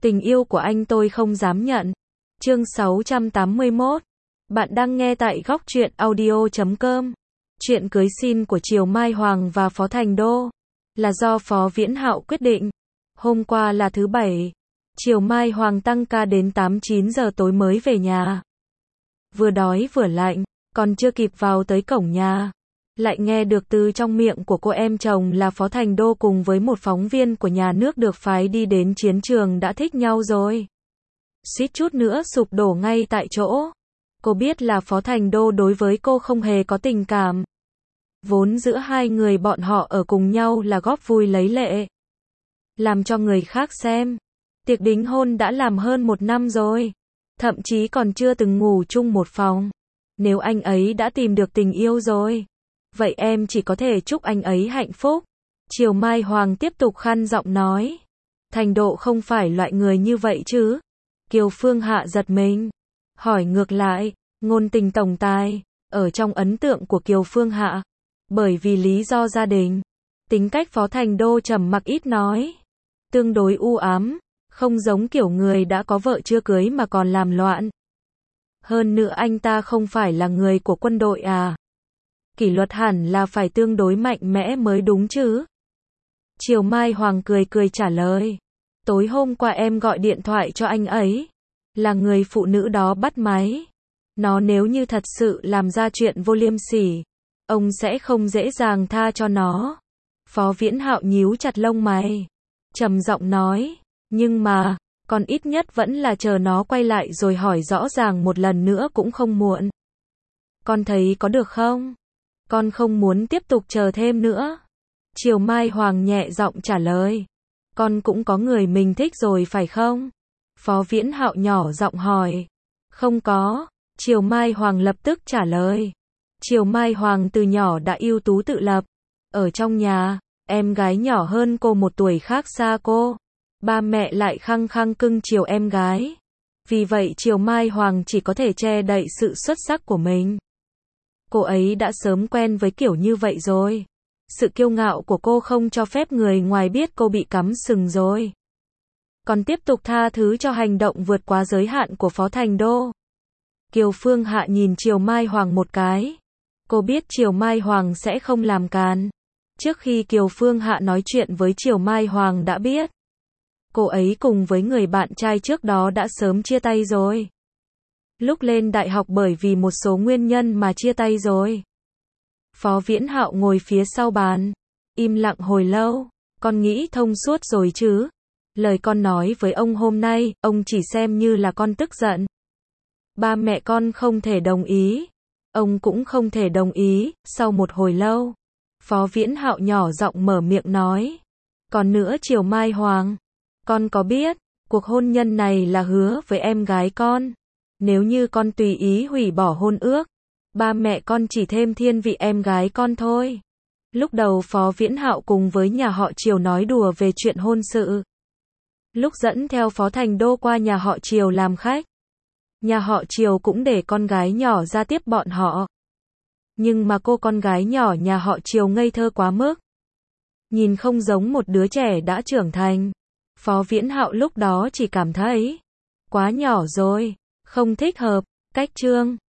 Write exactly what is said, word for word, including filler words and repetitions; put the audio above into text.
Tình yêu của anh tôi không dám nhận. Chương sáu trăm tám mươi mốt. Bạn đang nghe tại góc truyện audio chấm com. Chuyện cưới xin của Triều Mai Hoàng và Phó Thành Đô là do Phó Viễn Hạo quyết định. Hôm qua là thứ bảy, Triều Mai Hoàng tăng ca đến tám chín giờ tối mới về nhà. Vừa đói vừa lạnh, còn chưa kịp vào tới cổng nhà, lại nghe được từ trong miệng của cô em chồng là Phó Thành Đô cùng với một phóng viên của nhà nước được phái đi đến chiến trường đã thích nhau rồi. Suýt chút nữa sụp đổ ngay tại chỗ. Cô biết là Phó Thành Đô đối với cô không hề có tình cảm. Vốn giữa hai người bọn họ ở cùng nhau là góp vui lấy lệ. Làm cho người khác xem. Tiệc đính hôn đã làm hơn một năm rồi. Thậm chí còn chưa từng ngủ chung một phòng. Nếu anh ấy đã tìm được tình yêu rồi, vậy em chỉ có thể chúc anh ấy hạnh phúc. Triều Mai Hoàng tiếp tục khăn giọng nói. Thành Độ không phải loại người như vậy chứ? Kiều Phương Hạ giật mình. Hỏi ngược lại, ngôn tình tổng tài, ở trong ấn tượng của Kiều Phương Hạ, bởi vì lý do gia đình, tính cách Phó Thành Đô trầm mặc ít nói, tương đối u ám, không giống kiểu người đã có vợ chưa cưới mà còn làm loạn. Hơn nữa anh ta không phải là người của quân đội à? Kỷ luật hẳn là phải tương đối mạnh mẽ mới đúng chứ? Triều Mai Hoàng cười cười trả lời. Tối hôm qua em gọi điện thoại cho anh ấy, là người phụ nữ đó bắt máy. Nó nếu như thật sự làm ra chuyện vô liêm sỉ, ông sẽ không dễ dàng tha cho nó. Phó Viễn Hạo nhíu chặt lông mày, trầm giọng nói, nhưng mà, còn ít nhất vẫn là chờ nó quay lại rồi hỏi rõ ràng một lần nữa cũng không muộn. Con thấy có được không? Con không muốn tiếp tục chờ thêm nữa. Triều Mai Hoàng nhẹ giọng trả lời. Con cũng có người mình thích rồi phải không? Phó Viễn Hạo nhỏ giọng hỏi. Không có. Triều Mai Hoàng lập tức trả lời. Triều Mai Hoàng từ nhỏ đã ưu tú tự lập. Ở trong nhà, em gái nhỏ hơn cô một tuổi khác xa cô. Ba mẹ lại khăng khăng cưng chiều em gái. Vì vậy Triều Mai Hoàng chỉ có thể che đậy sự xuất sắc của mình. Cô ấy đã sớm quen với kiểu như vậy rồi. Sự kiêu ngạo của cô không cho phép người ngoài biết cô bị cắm sừng rồi. Còn tiếp tục tha thứ cho hành động vượt quá giới hạn của Phó Thành Đô. Kiều Phương Hạ nhìn Triều Mai Hoàng một cái. Cô biết Triều Mai Hoàng sẽ không làm càn. Trước khi Kiều Phương Hạ nói chuyện với Triều Mai Hoàng đã biết. Cô ấy cùng với người bạn trai trước đó đã sớm chia tay rồi. Lúc lên đại học bởi vì một số nguyên nhân mà chia tay rồi. Phó Viễn Hạo ngồi phía sau bàn, im lặng hồi lâu. Con nghĩ thông suốt rồi chứ? Lời con nói với ông hôm nay, ông chỉ xem như là con tức giận. Ba mẹ con không thể đồng ý. Ông cũng không thể đồng ý. Sau một hồi lâu, Phó Viễn Hạo nhỏ giọng mở miệng nói. Còn nữa Triều Mai Hoàng, con có biết, cuộc hôn nhân này là hứa với em gái con. Nếu như con tùy ý hủy bỏ hôn ước, ba mẹ con chỉ thêm thiên vị em gái con thôi. Lúc đầu Phó Viễn Hạo cùng với nhà họ Triều nói đùa về chuyện hôn sự. Lúc dẫn theo Phó Thành Đô qua nhà họ Triều làm khách, nhà họ Triều cũng để con gái nhỏ ra tiếp bọn họ. Nhưng mà cô con gái nhỏ nhà họ Triều ngây thơ quá mức. Nhìn không giống một đứa trẻ đã trưởng thành. Phó Viễn Hạo lúc đó chỉ cảm thấy quá nhỏ rồi, không thích hợp. Cách chương